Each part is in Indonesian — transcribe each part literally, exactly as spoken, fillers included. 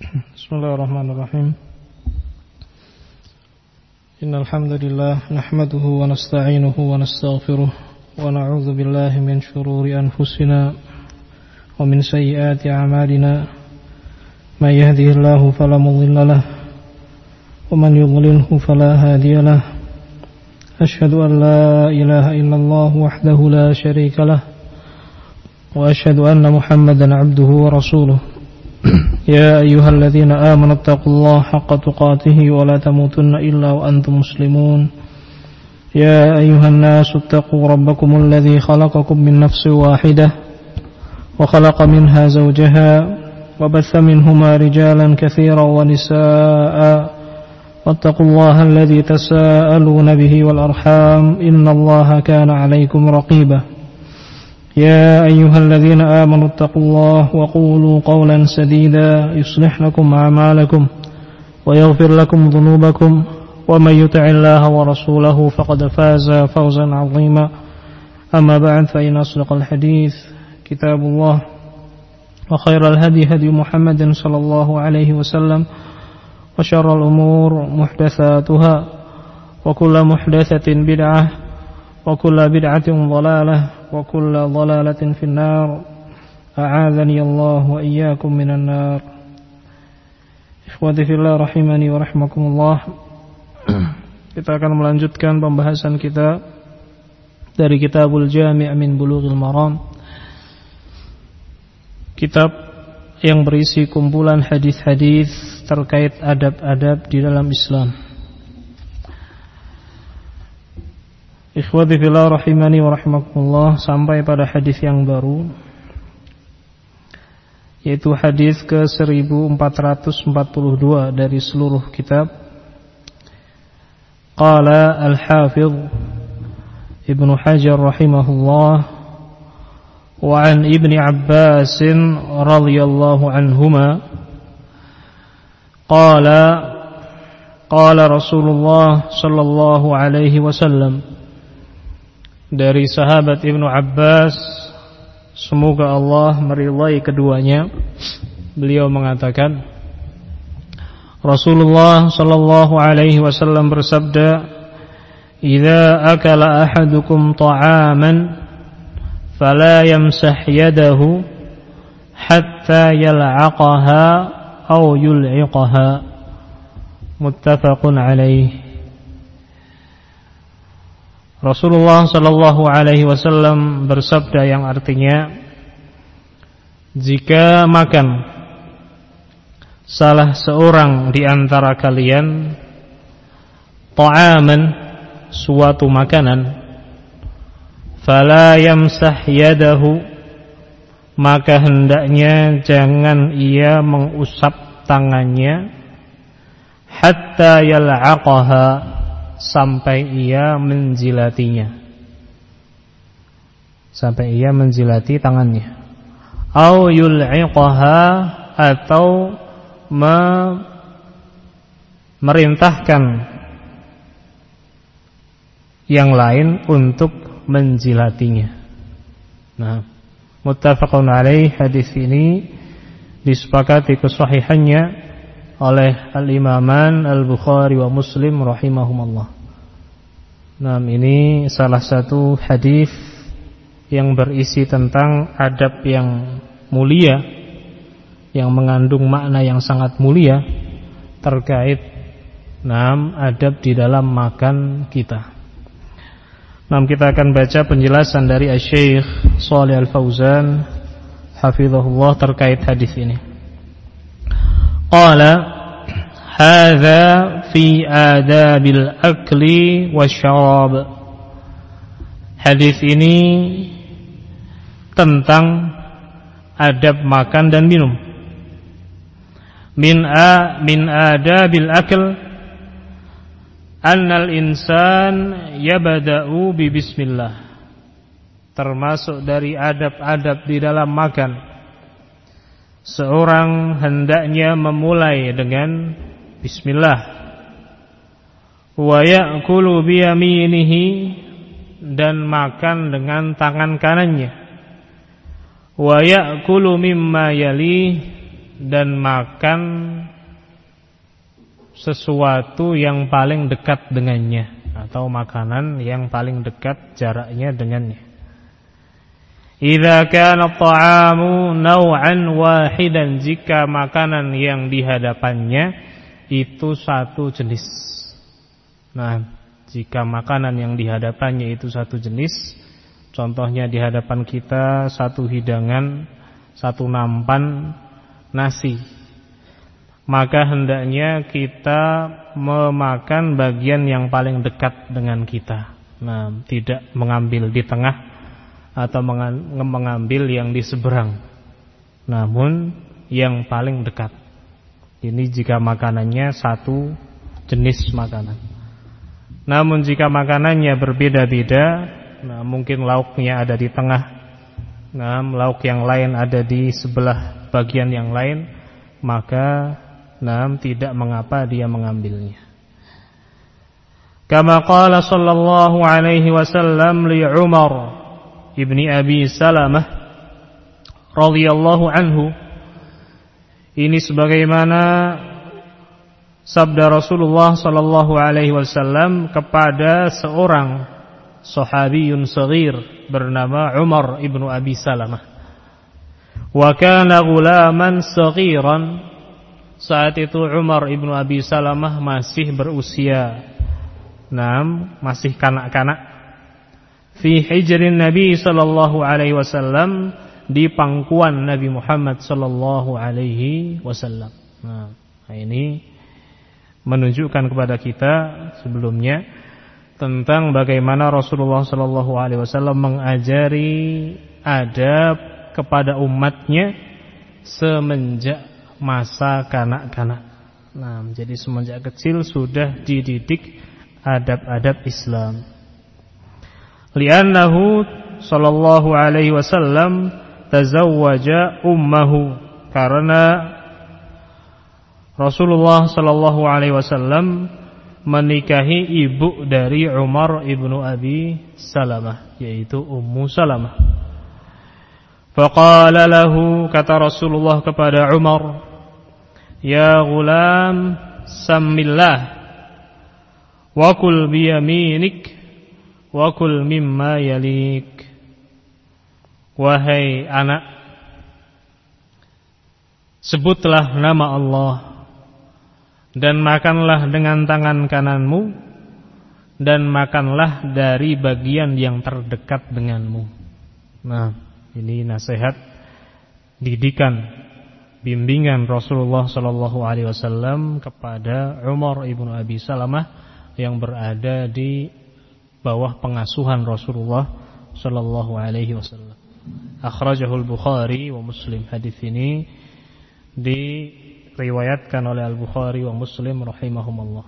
Bismillahirrahmanirrahim. Innal hamdalillah nahmaduhu wa nasta'inuhu wa nastaghfiruh wa na'udzu billahi min shururi anfusina wa min sayyiati a'malina. May yahdihillahu fala mudilla lahu wa man yudlilhu fala hadiya lahu. Asyhadu an la ilaha illallah wahdahu la syarika lahu wa asyhadu anna Muhammadan 'abduhu wa rasuluh. يا أيها الذين آمنوا اتقوا الله حق تقاته ولا تموتن إلا وأنتم مسلمون. يا أيها الناس اتقوا ربكم الذي خلقكم من نفس واحدة وخلق منها زوجها وبث منهما رجالا كثيرا ونساء واتقوا الله الذي تساءلون به والأرحام إن الله كان عليكم رقيبا. يا أيها الذين آمنوا اتقوا الله وقولوا قولا سديدا يصلح لكم أعمالكم ويغفر لكم ذنوبكم ومن يطع الله ورسوله فقد فاز فوزا عظيما. أما بعد فإن أصدق الحديث كتاب الله وخير الهدي هدي محمد صلى الله عليه وسلم وشر الأمور محدثاتها وكل محدثة بدعة وكل بدعة ضلالة وكل ضلالة في النار. أعاذني الله وإياكم من النار. Ikhwati fillah rahimani wa rahmakumullah. Kita akan melanjutkan pembahasan kita dari Kitabul Jami' min Bulughil Maram, kitab yang berisi kumpulan hadis-hadis terkait adab-adab di dalam Islam. Ikhwati fillah rahimani wa rahimakumullah, sampai pada hadis yang baru, yaitu hadis ke seribu empat ratus empat puluh dua dari seluruh kitab. Qala al-Hafidh Ibnu Hajar rahimahullah, wa an Ibni Abbas radhiyallahu anhuma qala qala Rasulullah sallallahu alaihi wasallam. Dari sahabat Ibnu Abbas, semoga Allah meridai keduanya, beliau mengatakan, Rasulullah sallallahu alaihi wasallam bersabda, "Idza akala ahadukum ta'aman fala yamsah yadahu hatta yal'aqaha aw yul'iqaha." Muttafaqun alaih. Rasulullah sallallahu alaihi wasallam bersabda yang artinya, jika makan salah seorang di antara kalian ta'aman, suatu makanan, fala yamsah yadahu, maka hendaknya jangan ia mengusap tangannya, hatta yal'aqaha, sampai ia menjilatinya, sampai ia menjilati tangannya, au yul'iqaha, atau memerintahkan yang lain untuk menjilatinya. Nah, muttafaqun alaih, hadis ini disepakati kesahihannya oleh Al-Imaman Al-Bukhari wa Muslim rahimahumullah. Nah, ini salah satu hadis yang berisi tentang adab yang mulia, yang mengandung makna yang sangat mulia terkait enam adab di dalam makan kita. Nah, kita akan baca penjelasan dari Asy-Syaikh Shalih Al-Fauzan hafizahullah terkait hadis ini. Qala hadza fi adabil akli wasyarab. Hadis ini tentang adab makan dan minum. Min a min adabil akl annal insan yabda'u bi bismillah. Termasuk dari adab-adab di dalam makan, seorang hendaknya memulai dengan bismillah. Wa ya'kulu bi yaminihi, dan makan dengan tangan kanannya. Wa ya'kulu mimma yali, dan makan sesuatu yang paling dekat dengannya, atau makanan yang paling dekat jaraknya dengannya. Idza kana at-ta'amu naw'an wahidan, jika makanan yang di hadapannya itu satu jenis. Nah, jika makanan yang di hadapannya itu satu jenis, contohnya di hadapan kita satu hidangan, satu nampan nasi, maka hendaknya kita memakan bagian yang paling dekat dengan kita. Nah, tidak mengambil di tengah atau mengambil yang di seberang, namun yang paling dekat. Ini jika makanannya satu jenis makanan. Namun jika makanannya berbeda-beda, nah mungkin lauknya ada di tengah, nah lauk yang lain ada di sebelah bagian yang lain, maka nah tidak mengapa dia mengambilnya. Kama qala sallallahu alaihi wasallam li Umar ibni Abi Salamah radhiyallahu anhu, ini sebagaimana sabda Rasulullah sallallahu alaihi wasallam kepada seorang sahabiyun saghir bernama Umar ibnu Abi Salamah. Wa kana ghulaman saghiran, saat itu Umar ibnu Abi Salamah masih berusia enam, masih kanak-kanak. Fi hijrin Nabi sallallahu alaihi wasallam, di pangkuan Nabi Muhammad sallallahu alaihi wasallam. Nah, ini menunjukkan kepada kita sebelumnya tentang bagaimana Rasulullah sallallahu alaihi wasallam mengajari adab kepada umatnya semenjak masa kanak-kanak. Nah, jadi semenjak kecil sudah dididik adab-adab Islam. Li'annahu sallallahu alaihi wasallam tazawwaja ummahu, karena Rasulullah sallallahu alaihi wasallam menikahi ibu dari Umar ibnu Abi Salamah, yaitu Ummu Salamah. Faqala lahu, kata Rasulullah kepada Umar, ya ghulam sammillah wa kul biyaminik wa kul mimma yalik. Wahai anak, sebutlah nama Allah dan makanlah dengan tangan kananmu, dan makanlah dari bagian yang terdekat denganmu. Nah, ini nasihat, didikan, bimbingan Rasulullah sallallahu alaihi wasallam kepada Umar ibnu Abi Salamah yang berada di bawah pengasuhan Rasulullah sallallahu alaihi wasallam. Akhrajahul Bukhari wa Muslim. Hadis ini diriwayatkan oleh Al-Bukhari wa Muslim rahimahumullah.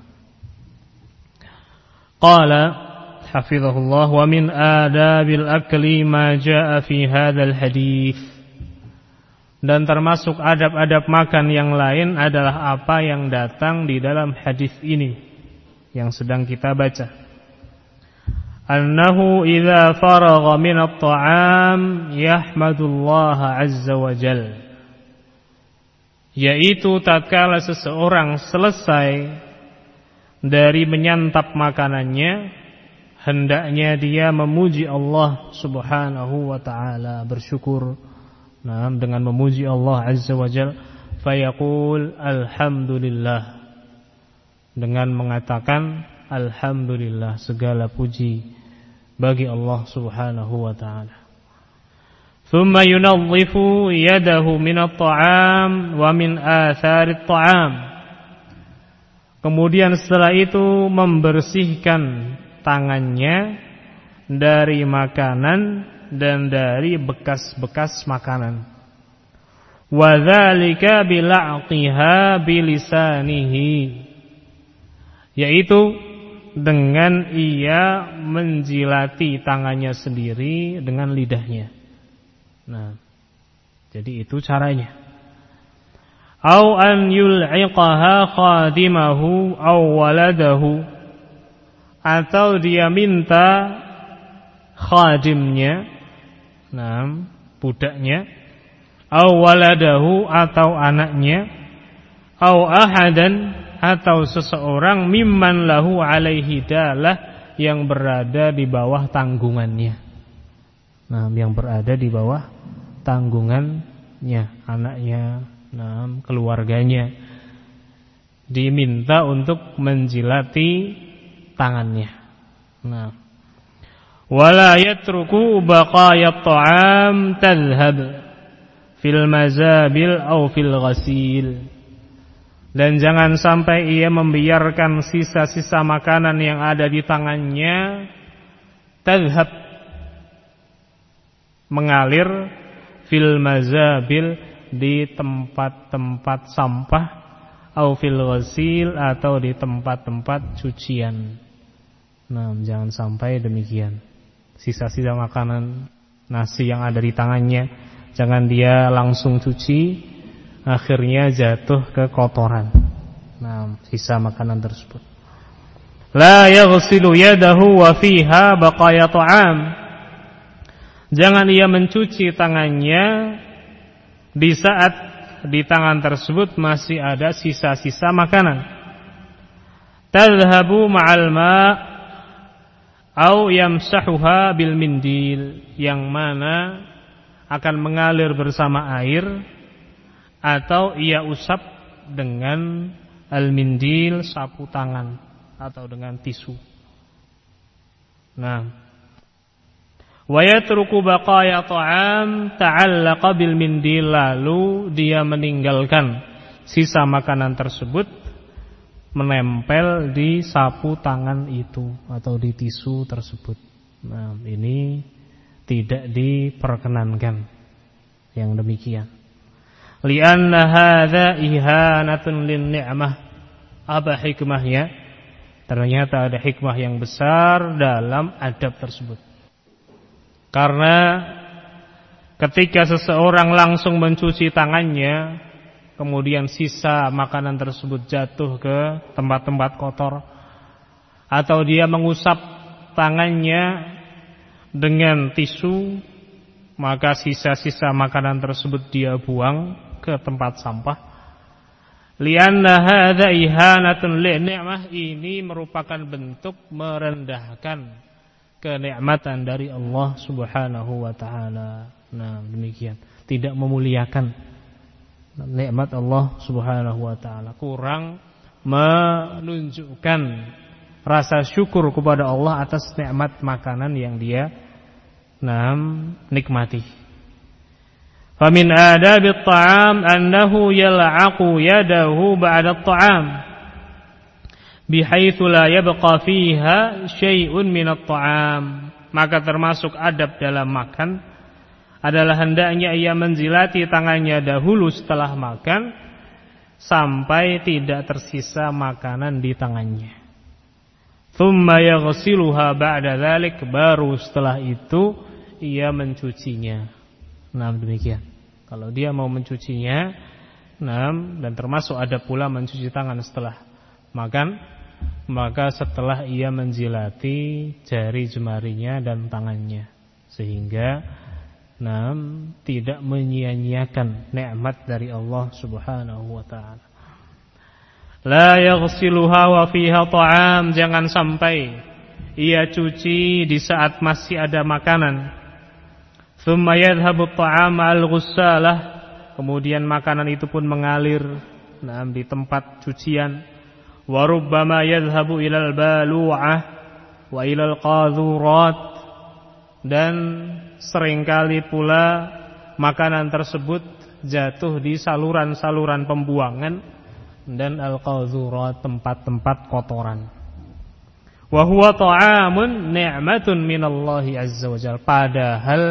Qala hafizahullah, wa min adabil akli ma jaa fi hadzal hadis. Dan termasuk adab-adab makan yang lain adalah apa yang datang di dalam hadis ini yang sedang kita baca. Annahu idza faragha min at-ta'am yahmadullaha azza wa jalla, yaitu tatkala seseorang selesai dari menyantap makanannya, hendaknya dia memuji Allah subhanahu wa ta'ala, bersyukur. Nah, dengan memuji Allah azza wa jalla, fayaqul alhamdulillah, dengan mengatakan alhamdulillah, segala puji bagi Allah subhanahu wa ta'ala. Thumma yunadhifu yadahu minat ta'am wa min atharit ta'am. Kemudian setelah itu membersihkan tangannya dari makanan dan dari bekas-bekas makanan. Wa dzalika bila'qiha bilisanihi, yaitu dengan ia menjilati tangannya sendiri dengan lidahnya. Nah, jadi itu caranya. Au an yul'iqaha khadimahu aw waladahu, atau dia minta khadimnya, nah, budaknya, au waladahu atau anaknya, au ahadan atau seseorang mimman lahu alaihi dalah yang berada di bawah tanggungannya. Nah, yang berada di bawah tanggungannya, anaknya, nah, keluarganya, diminta untuk menjilati tangannya. Nah, wala yatruku baqayat ta'am tadhhab fil mazabil au fil ghasil. Dan jangan sampai ia membiarkan sisa-sisa makanan yang ada di tangannya tadhhab, mengalir, fil mazabil, di tempat-tempat sampah, au fil ghasil, atau di tempat-tempat cucian. Nah, jangan sampai demikian. Sisa-sisa makanan, nasi yang ada di tangannya, jangan dia langsung cuci, akhirnya jatuh ke kotoran. Nah, sisa makanan tersebut. La yaghsilu yadahu wa fiha baqaya ta'am. Jangan ia mencuci tangannya di saat di tangan tersebut masih ada sisa-sisa makanan. Tadhhabu ma'al ma' au yamsahuha bil mindil, yang mana akan mengalir bersama air atau ia usap dengan al-mindil, sapu tangan, atau dengan tisu. Nah, wa yatruku baqaya ta'am ta'allaqa bil mindil, lalu dia meninggalkan sisa makanan tersebut menempel di sapu tangan itu atau di tisu tersebut. Nah, ini tidak diperkenankan yang demikian. Lianna hadza ihanatun lin ni'mah. Apa hikmahnya? Ternyata ada hikmah yang besar dalam adab tersebut. Karena ketika seseorang langsung mencuci tangannya, kemudian sisa makanan tersebut jatuh ke tempat-tempat kotor, atau dia mengusap tangannya dengan tisu, maka sisa-sisa makanan tersebut dia buang ke tempat sampah. Lianna hadza ihanatun li'ni'mah, ini merupakan bentuk merendahkan kenikmatan dari Allah Subhanahu wa taala. Nah, demikian, tidak memuliakan nikmat Allah Subhanahu wa taala, kurang menunjukkan rasa syukur kepada Allah atas nikmat makanan yang dia nam nikmati. Famin adabit ta'am annahu yal'aqu yadahu ba'da at-ta'am bihaitsu la yabqa fiha syai'un min at-ta'am. Maka termasuk adab dalam makan adalah hendaknya ia menjilati tangannya dahulu setelah makan sampai tidak tersisa makanan di tangannya. Tsumma yaghsiluha ba'da dzalik, baru setelah itu ia mencucinya. Nah, demikian. Kalau dia mau mencucinya, nah, dan termasuk ada pula mencuci tangan setelah makan, maka setelah ia menjilati jari jemarinya dan tangannya, sehingga nah, tidak menyia-nyiakan nikmat dari Allah Subhanahu wa taala. La yaghsiluha wa fiha ta'am, jangan sampai ia cuci di saat masih ada makanan. Tsumma yadhhabu at-ta'am al-ghussalah, kemudian makanan itu pun mengalir nah, di tempat cucian. Wa rubbama yadhhabu ilal balu'ah wa ilal qadhurat, dan seringkali pula makanan tersebut jatuh di saluran-saluran pembuangan dan al-qadhurat, tempat-tempat kotoran. Wa huwa ta'amun ni'matun minallahi azza wa jalla, padahal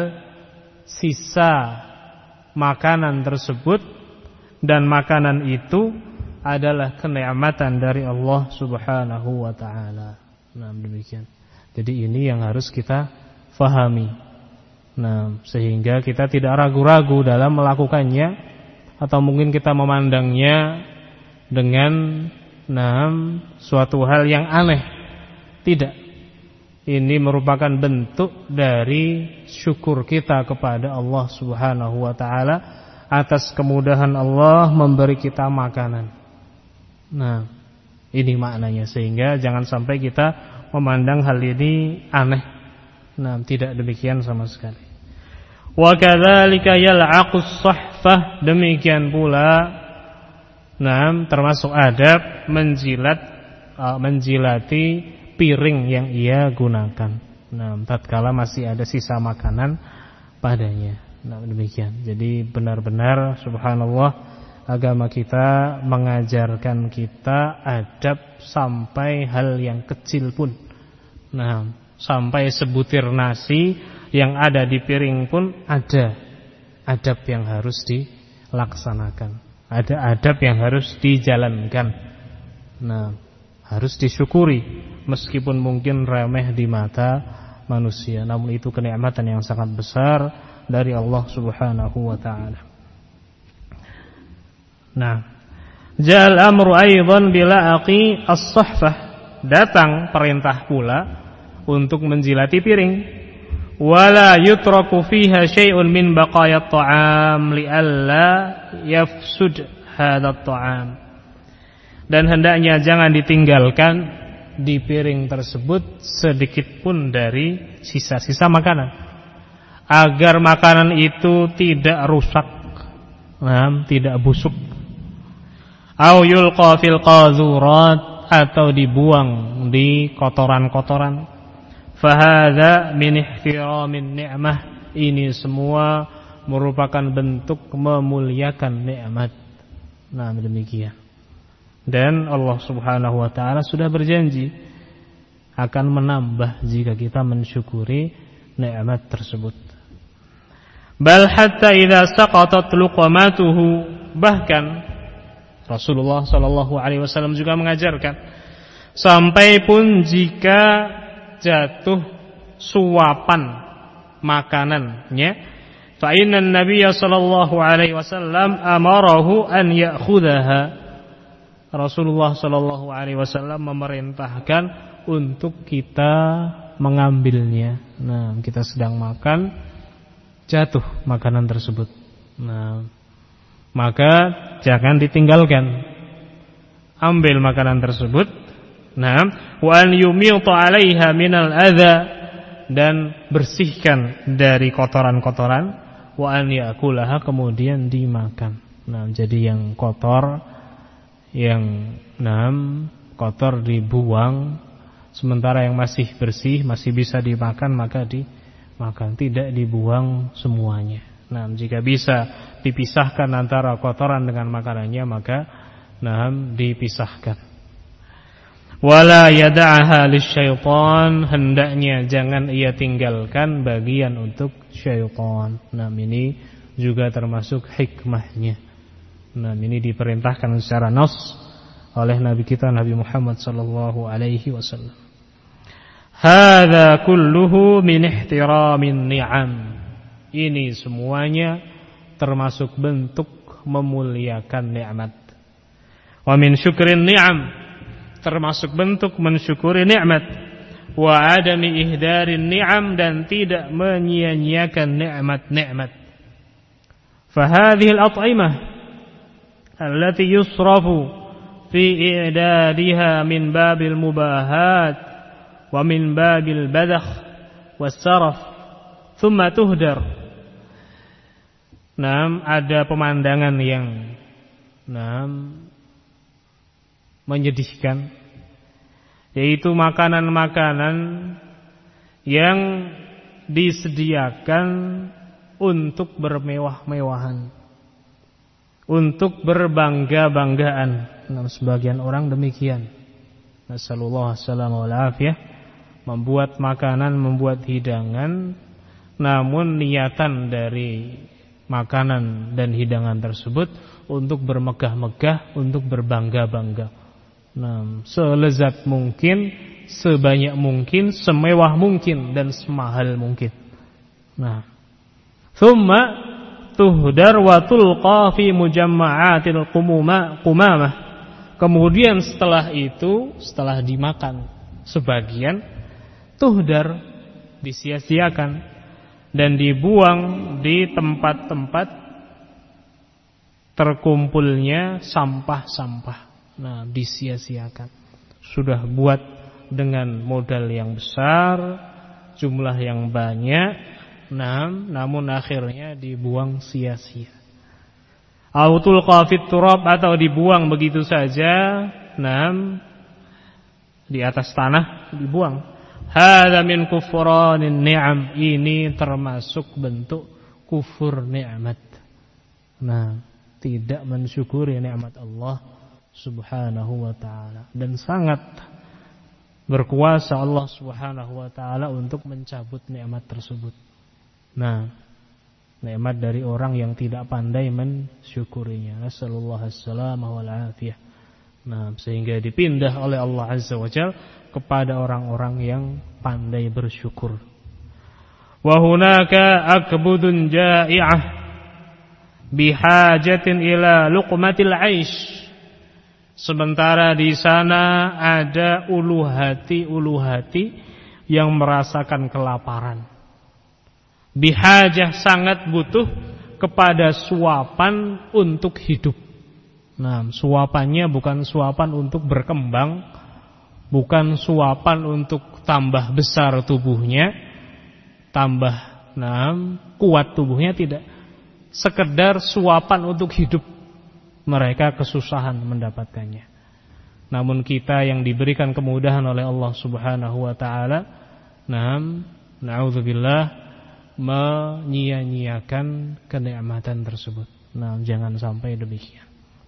sisa makanan tersebut dan makanan itu adalah kenikmatan dari Allah Subhanahu wa taala. Nah, demikian. Jadi ini yang harus kita fahami. Nah, sehingga kita tidak ragu-ragu dalam melakukannya, atau mungkin kita memandangnya dengan nah, suatu hal yang aneh. Tidak. Ini merupakan bentuk dari syukur kita kepada Allah Subhanahu wa taala atas kemudahan Allah memberi kita makanan. Nah, ini maknanya, sehingga jangan sampai kita memandang hal ini aneh. Nah, tidak demikian sama sekali. Wa kadzalika yal'aqus sahfah, demikian pula nah termasuk adab menjilat uh, menjilati piring yang ia gunakan. Nah, tatkala masih ada sisa makanan padanya. Nah, demikian. Jadi benar-benar subhanallah, agama kita mengajarkan kita adab sampai hal yang kecil pun. Nah, sampai sebutir nasi yang ada di piring pun ada adab yang harus dilaksanakan. Ada adab yang harus dijalankan. Nah, harus disyukuri meskipun mungkin remeh di mata manusia, namun itu kenikmatan yang sangat besar dari Allah Subhanahu wa taala. Nah, ja'al amru aidan bila'aqi as-sahfah, datang perintah pula untuk menjilati piring. Wala yutraku fiha syai'un min baqayat ta'am li'alla yafsud hadzal ta'am. Dan hendaknya jangan ditinggalkan di piring tersebut sedikit pun dari sisa-sisa makanan, agar makanan itu tidak rusak, nah, tidak busuk. Au yulqa fil qazurat, atau dibuang di kotoran-kotoran. Fahadza min ihtiramin ni'mah, ini semua merupakan bentuk memuliakan nikmat. Nah, demikian. Dan Allah Subhanahu wa taala sudah berjanji akan menambah jika kita mensyukuri nikmat tersebut. Bal hatta idza saqatat luqmatuhu, bahkan Rasulullah sallallahu alaihi wasallam juga mengajarkan, sampai pun jika jatuh suapan makanannya, fa innan nabiyya sallallahu alaihi wasallam amarahu an ya'khudhaha, Rasulullah sallallahu alaihi wasallam memerintahkan untuk kita mengambilnya. Nah, kita sedang makan, jatuh makanan tersebut. Nah, maka jangan ditinggalkan. Ambil makanan tersebut. Nah, wa an yumita 'alaiha minal adza, dan bersihkan dari kotoran-kotoran. Wa an ya'kulaha, kemudian dimakan. Nah, jadi yang kotor, yang enam kotor dibuang, sementara yang masih bersih masih bisa dimakan maka dimakan, tidak dibuang semuanya. Nah, jika bisa dipisahkan antara kotoran dengan makanannya maka nah dipisahkan. Wala yada'aha lisyaitan, hendaknya jangan ia tinggalkan bagian untuk syaitan. Nah, ini juga termasuk hikmahnya. Nah, ini diperintahkan secara nas oleh Nabi kita Nabi Muhammad sallallahu alaihi wasallam. Hadza kulluhu min ihtiramin ni'am. Ini semuanya termasuk bentuk memuliakan nikmat. Wa min syukrin ni'am, termasuk bentuk mensyukuri nikmat. Wa adami ihdarin ni'am, dan tidak menyia-nyiakan nikmat-nikmat. Fa hadhihi al-at'imah allati yusrafu fi i'dadiha min babil mubahat wa min babil badakh was-saraf thumma tuhdar. Naam, ada pemandangan yang naam menyedihkan, yaitu makanan-makanan yang disediakan untuk bermewah-mewahan, untuk berbangga-banggaan. Nah, sebagian orang demikian. Nasallallahu alaihi wasallam, membuat makanan, membuat hidangan, namun niatan dari makanan dan hidangan tersebut untuk bermegah-megah, untuk berbangga-bangga. Nah, selezat mungkin, sebanyak mungkin, semewah mungkin, dan semahal mungkin. Nah, thumma tuhdar wa tulqa fi mujamma'atil qumamah. Kemudian setelah itu, setelah dimakan sebagian, tuhdar, disia-siakan dan dibuang di tempat-tempat terkumpulnya sampah-sampah. Nah, disia-siakan. Sudah buat dengan modal yang besar, jumlah yang banyak, nah, namun akhirnya dibuang sia-sia. Autul qafit turab, atau dibuang begitu saja, nah, di atas tanah dibuang. Hadza min kufranin ni'am, ini termasuk bentuk kufur nikmat. Nah, tidak mensyukuri nikmat Allah Subhanahu wa ta'ala. Dan sangat berkuasa Allah Subhanahu wa ta'ala untuk mencabut nikmat tersebut. Nah, nikmat dari orang yang tidak pandai mensyukurinya. Nasallallahu as-salamah wal afiyah. Nah, sehingga dipindah oleh Allah Azza wa Jalla kepada orang-orang yang pandai bersyukur. Wa hunaka akbudun ja'i'ah bihajatin ila luqmatil 'aish. Sementara di sana ada ulu hati-ulu hati yang merasakan kelaparan. Bihajah, sangat butuh kepada suapan untuk hidup. Nah, suapannya bukan suapan untuk berkembang, bukan suapan untuk tambah besar tubuhnya, tambah nah, kuat tubuhnya, tidak. Sekedar suapan untuk hidup. Mereka kesusahan mendapatkannya. Namun kita yang diberikan kemudahan oleh Allah Subhanahu wa ta'ala, nah, na'udzubillah, menyia-nyiakan kenikmatan tersebut. Nah, jangan sampai demikian.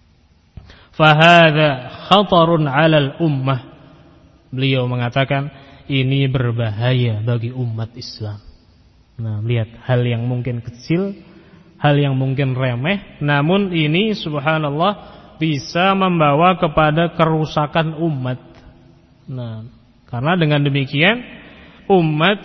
Fahadha khatarun 'alal ummah. Beliau mengatakan ini berbahaya bagi umat Islam. Nah, lihat hal yang mungkin kecil, hal yang mungkin remeh, namun ini subhanallah bisa membawa kepada kerusakan umat. Nah, karena dengan demikian umat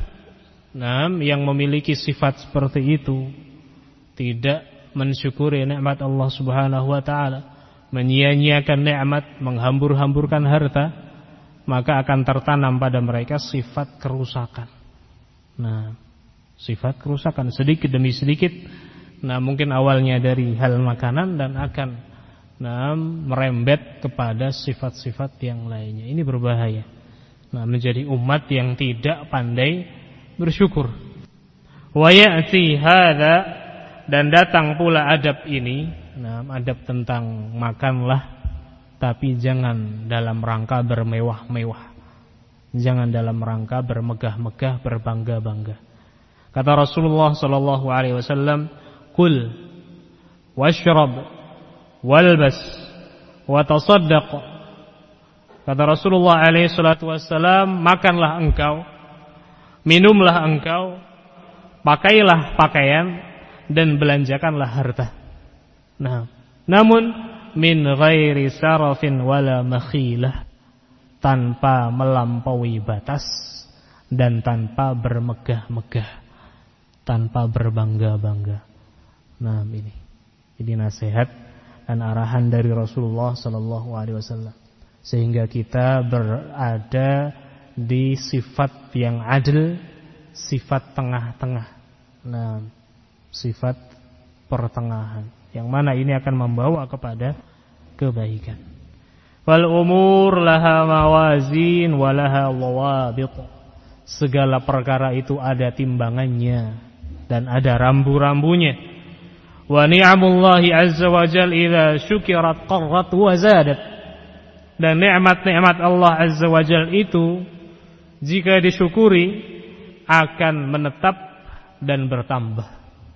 nah, yang memiliki sifat seperti itu tidak mensyukuri nikmat Allah Subhanahu wa taala, menyia-nyiakan nikmat, menghambur-hamburkan harta, maka akan tertanam pada mereka sifat kerusakan. Nah, sifat kerusakan sedikit demi sedikit. Nah, mungkin awalnya dari hal makanan dan akan nah, merembet kepada sifat-sifat yang lainnya. Ini berbahaya. Nah, menjadi umat yang tidak pandai bersyukur. Wa ya'ti hadza, dan datang pula adab ini. Nah, adab tentang makanlah, tapi jangan dalam rangka bermewah-mewah. Jangan dalam rangka bermegah-megah, berbangga-bangga. Kata Rasulullah sallallahu alaihi wasallam, "Kul washrab walbas wa tasaddaq." Kata Rasulullah alaihi salatu wasallam, makanlah engkau, minumlah engkau, pakailah pakaian, dan belanjakanlah harta. Nah, namun min ghairi sarafin wala makhilah, tanpa melampaui batas dan tanpa bermegah-megah, tanpa berbangga-bangga. Nah, ini ini nasihat dan arahan dari Rasulullah sallallahu alaihi wasallam, sehingga kita berada di sifat yang adil, sifat tengah-tengah. Nah, sifat pertengahan, yang mana ini akan membawa kepada kebaikan. Wal umur laha mawazin walaha dhawabit. Segala perkara itu ada timbangannya dan ada rambu-rambunya. Wa ni'amullahi azza wa jalla idza syukirat qarrat wa zadat. Dan nikmat-nikmat Allah azza wa jalla itu jika disyukuri akan menetap dan bertambah.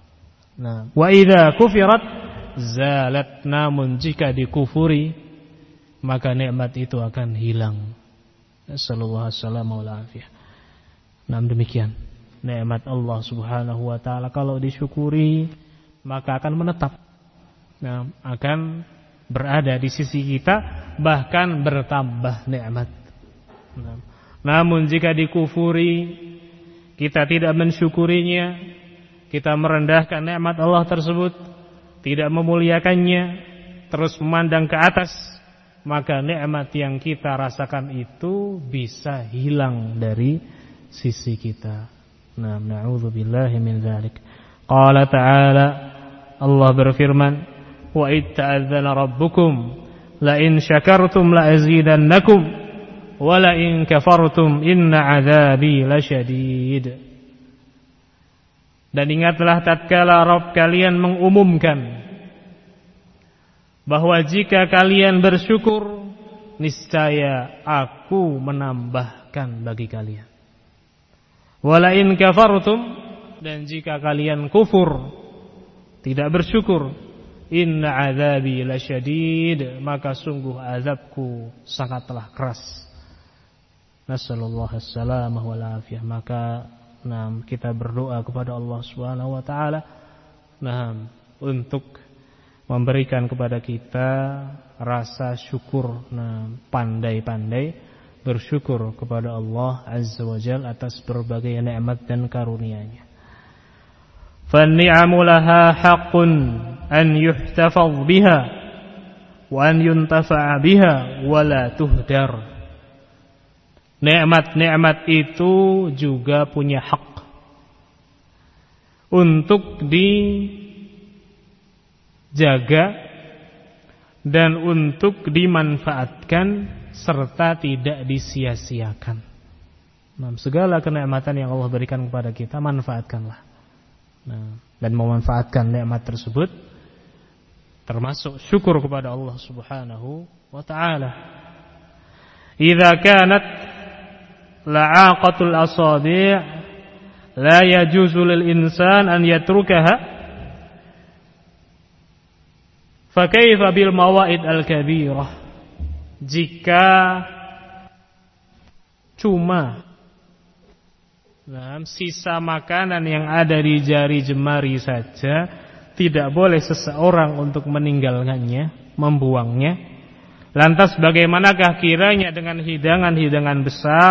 Nah, wa idza kufirat zalat, namun jika dikufuri maka nikmat itu akan hilang. Sallallahu alaihi wasallam. Nah, demikian nikmat Allah Subhanahu wa taala kalau disyukuri maka akan menetap. Nah, akan berada di sisi kita, bahkan bertambah nikmat. Nah, namun jika dikufuri, kita tidak mensyukurinya, kita merendahkan nikmat Allah tersebut, tidak memuliakannya, terus memandang ke atas, maka nikmat yang kita rasakan itu bisa hilang dari sisi kita. Nah, na'udzubillahi min dzalik. Qala ta'ala, Allah berfirman, wa id ta'adzana rabbukum la in syakartum la azidannakum wa la in kafartum inna 'adzabi lasyadid. Dan ingatlah tatkala Rabb kalian mengumumkan bahwa jika kalian bersyukur, niscaya aku menambahkan bagi kalian. Wala in kafartum, dan jika kalian kufur, tidak bersyukur, inna adzabi lasyadid, maka sungguh azabku sangatlah keras. Nasallallahu as-salamah wal afiyah. Maka nah, kita berdoa kepada Allah Subhanahu wa taala nah, untuk memberikan kepada kita rasa syukur, nah, pandai-pandai bersyukur kepada Allah Azza wa Jalla atas berbagai nikmat dan karunia-Nya. فَالنِّعَمُ لَهَا حَقٌّ أَنْ يُحْتَفَظْ بِهَا وَأَنْ يُنْتَفَعَ بِهَا وَلَا تُهْدَرْ. Nikmat-nikmat itu juga punya hak untuk dijaga dan untuk dimanfaatkan serta tidak disia-siakan. Nah, segala kenikmatan yang Allah berikan kepada kita manfaatkanlah. Nah, dan memanfaatkan nikmat tersebut termasuk syukur kepada Allah Subhanahu wa taala. Idza kanat la'aqatul asabi' la yajuzu lil insan an yatrukaha fa kaifa bil mawaid al kabirah. Jika cuma nah, sisa makanan yang ada di jari jemari saja, tidak boleh seseorang untuk meninggalkannya, membuangnya. Lantas bagaimanakah kiranya dengan hidangan-hidangan besar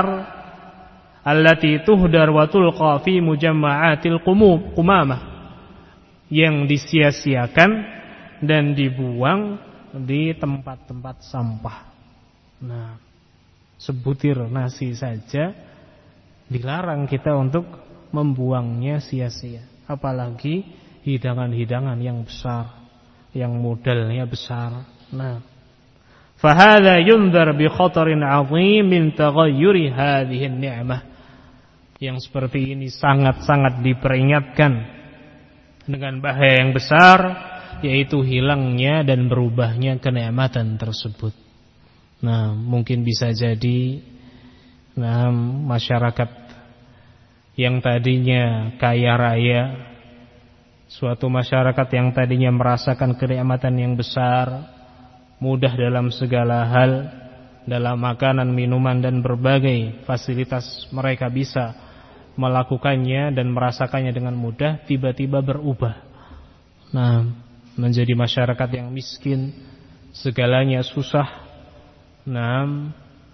allati tuhdar wa tulqa fi mujamma'atil qumamah, yang disia-siakan dan dibuang di tempat-tempat sampah. Nah, sebutir nasi saja dilarang kita untuk membuangnya sia-sia, apalagi hidangan-hidangan yang besar, yang modalnya besar. Nah, fahadha yundhar bi khatarin 'azim min taghayyuri hadhihi an-ni'mah. Yang seperti ini sangat-sangat diperingatkan dengan bahaya yang besar, yaitu hilangnya dan berubahnya kenikmatan tersebut. Nah, mungkin bisa jadi nah, masyarakat yang tadinya kaya raya, suatu masyarakat yang tadinya merasakan kenikmatan yang besar, mudah dalam segala hal, dalam makanan, minuman dan berbagai fasilitas mereka bisa melakukannya dan merasakannya dengan mudah, tiba-tiba berubah. Nah, menjadi masyarakat yang miskin, segalanya susah. Nah,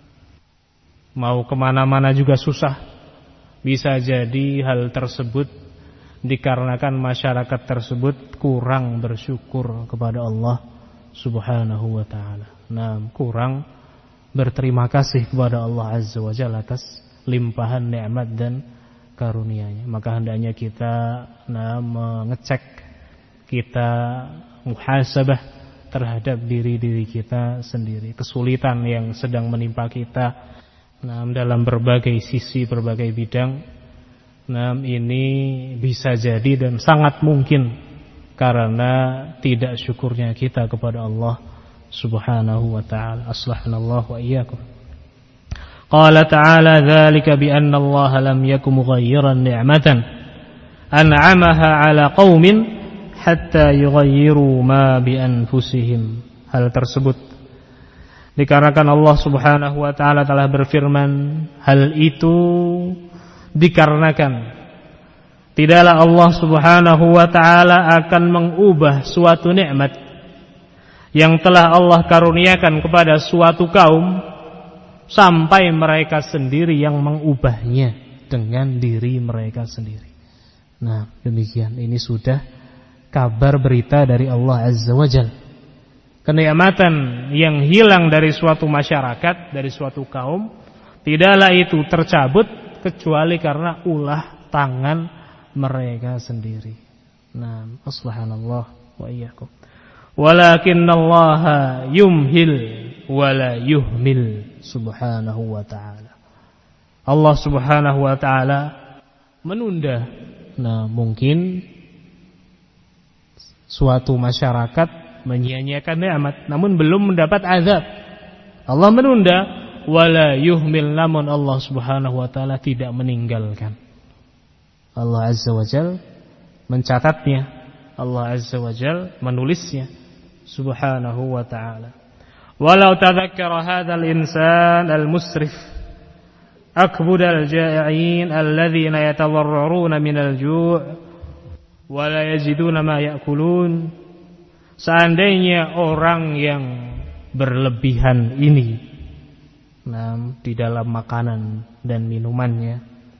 mau kemana-mana juga susah. Bisa jadi hal tersebut dikarenakan masyarakat tersebut kurang bersyukur kepada Allah Subhanahu wa ta'ala. Nah, kurang berterima kasih kepada Allah Azza wa Jalla atas limpahan nikmat dan karunia-Nya. Maka hendaknya kita nah, mengecek, kita muhasabah terhadap diri-diri kita sendiri. Kesulitan yang sedang menimpa kita nah, dalam berbagai sisi, berbagai bidang, nah, ini bisa jadi dan sangat mungkin karena tidak syukurnya kita kepada Allah Subhanahu wa ta'ala. Aslahanallahu wa iyyakum. Qala ta'ala dzalika bi anna Allah lam yakum mughayyiran ni'matan an'amaha 'ala qaumin hatta yughayyiru ma bi anfusihim. Hal tersebut dikarenakan Allah Subhanahu wa ta'ala telah berfirman, hal itu dikarenakan tidaklah Allah Subhanahu wa ta'ala akan mengubah suatu nikmat yang telah Allah karuniakan kepada suatu kaum sampai mereka sendiri yang mengubahnya dengan diri mereka sendiri. Nah, demikian, ini sudah kabar berita dari Allah Azza wa Jalla. Kenikmatan yang hilang dari suatu masyarakat, dari suatu kaum, tidaklah itu tercabut kecuali karena ulah tangan mereka sendiri. Nah, subhanallah wa iyyakum. Walakinallaha yumhil wala yuhmil subhanahu wa ta'ala. Allah subhanahu wa ta'ala menunda. Nah, mungkin suatu masyarakat menyia-nyiakan nikmat namun belum mendapat azab. Allah menunda, wala yuhmil, namun Allah subhanahu wa ta'ala tidak meninggalkan. Allah azza wa jal mencatatnya, Allah azza wa jal menulisnya subhanahu wa ta'ala. Walau tadhakkara hadzal insan al-musrif akbudal ja'i'in alladhina yatadarraruna minal ju' wa la yajiduna ma ya'kulun. Seandainya orang yang berlebihan ini, nah, di dalam makanan dan minumannya,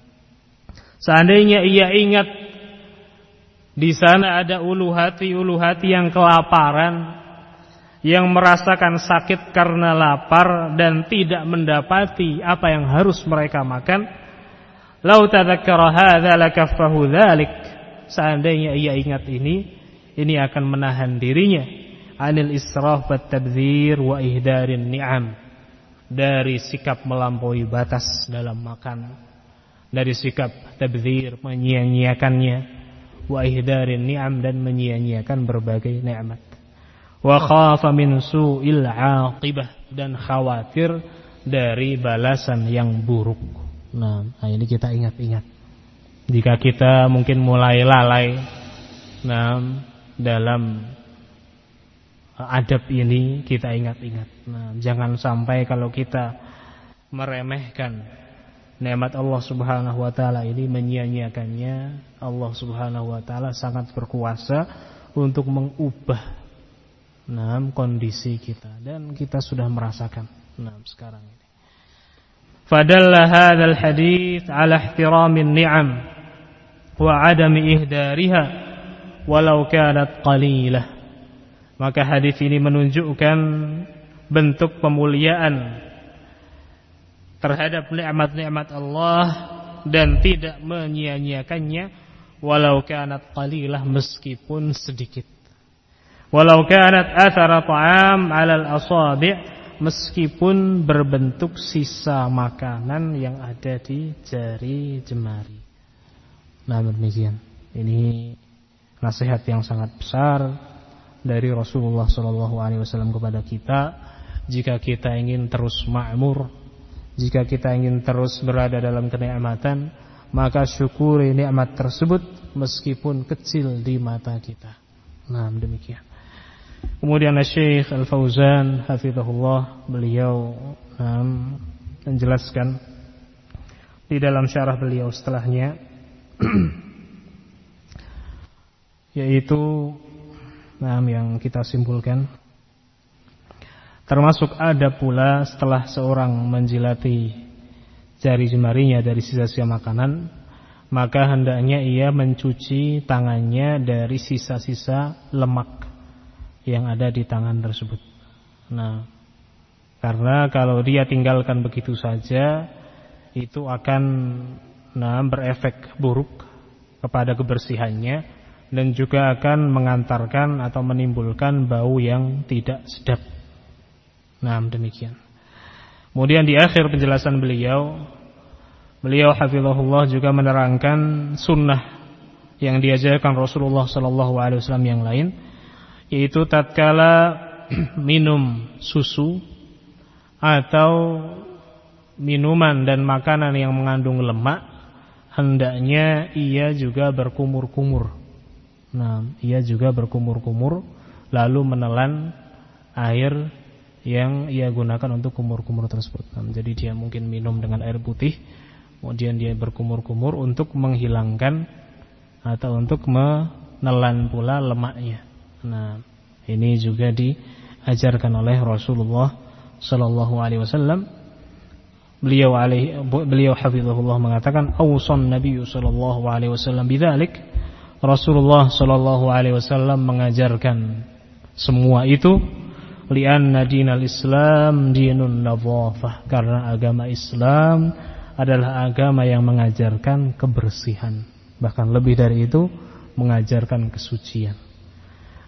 seandainya ia ingat di sana ada ulu hati-ulu hati yang kelaparan, yang merasakan sakit karena lapar dan tidak mendapati apa yang harus mereka makan, lau tadzakkara hadza lakaffahu dzalik, seandainya ia ingat ini, ini akan menahan dirinya anil israf wat tabdzir wa ihdarin ni'am, dari sikap melampaui batas dalam makan, dari sikap tabdzir menyia-nyiakannya, wa ihdarin ni'am, dan menyia-nyiakan berbagai nikmat, wa khafa min su'il 'aqibah, dan khawatir dari balasan yang buruk. Nah, ini kita ingat-ingat. Jika kita mungkin mulai lalai, nah, dalam adab ini kita ingat-ingat. Nah, jangan sampai kalau kita meremehkan nikmat Allah subhanahu wa ta'ala ini, menyia-nyiakannya, Allah subhanahu wa ta'ala sangat berkuasa untuk mengubah, nah, kondisi kita, dan kita sudah merasakan, nah, sekarang ini. Fadalla hadzal hadits ala ihtiramin ni'am wa 'adami ihdariha walau kanat qalilah. Maka hadis ini menunjukkan bentuk pemuliaan terhadap nikmat-nikmat Allah dan tidak menyia-nyiakannya, walau kanat qalilah, meskipun sedikit. Walau kanat athara ta'am 'alal asabi', meskipun berbentuk sisa makanan yang ada di jari jemari. Nah, demikian. Ini nasihat yang sangat besar dari Rasulullah sallallahu alaihi wasallam kepada kita. Jika kita ingin terus makmur, jika kita ingin terus berada dalam kenikmatan, maka syukuri nikmat tersebut meskipun kecil di mata kita. Nah, demikian. Kemudian Syekh Al-Fauzan hafizahullah, beliau um, menjelaskan di dalam syarah beliau setelahnya yaitu, nah, yang kita simpulkan, termasuk ada pula setelah seorang menjilati jari jemarinya dari sisa-sisa makanan, maka hendaknya ia mencuci tangannya dari sisa-sisa lemak yang ada di tangan tersebut. Nah, karena kalau dia tinggalkan begitu saja, itu akan, nah, berefek buruk kepada kebersihannya, dan juga akan mengantarkan atau menimbulkan bau yang tidak sedap. Nah, demikian. Kemudian di akhir penjelasan beliau, beliau hafizahullah juga menerangkan sunnah yang diajarkan Rasulullah sallallahu alaihi wasallam yang lain, yaitu tatkala minum susu atau minuman dan makanan yang mengandung lemak, hendaknya ia juga berkumur-kumur. Nah, ia juga berkumur-kumur, lalu menelan air yang ia gunakan untuk kumur-kumur tersebut. Nah, jadi dia mungkin minum dengan air putih, kemudian dia berkumur-kumur untuk menghilangkan atau untuk menelan pula lemaknya. Nah, ini juga diajarkan oleh Rasulullah sallallahu alaihi wasallam. Beliau alaihi beliau hafizahullah mengatakan, "Ausan Nabi sallallahu alaihi wasallam bidzalik." Rasulullah sallallahu alaihi wasallam mengajarkan semua itu, li'anna dinal Islam dinun nadhafah, karena agama Islam adalah agama yang mengajarkan kebersihan, bahkan lebih dari itu, mengajarkan kesucian.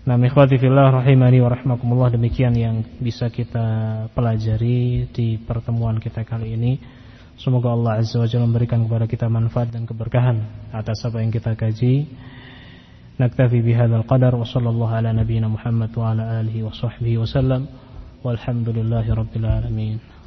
Nah, ikhwati fillah rahimani wa rahmakumullah, demikian yang bisa kita pelajari di pertemuan kita kali ini. Semoga Allah Azza wa Jalla memberikan kepada kita manfaat dan keberkahan atas apa yang kita kaji. Naktafi bihadzal qadar wa sallallahu ala nabiyyina Muhammad wa ala alihi wa sahbihi wa sallam. Walhamdulillahi rabbil alamin.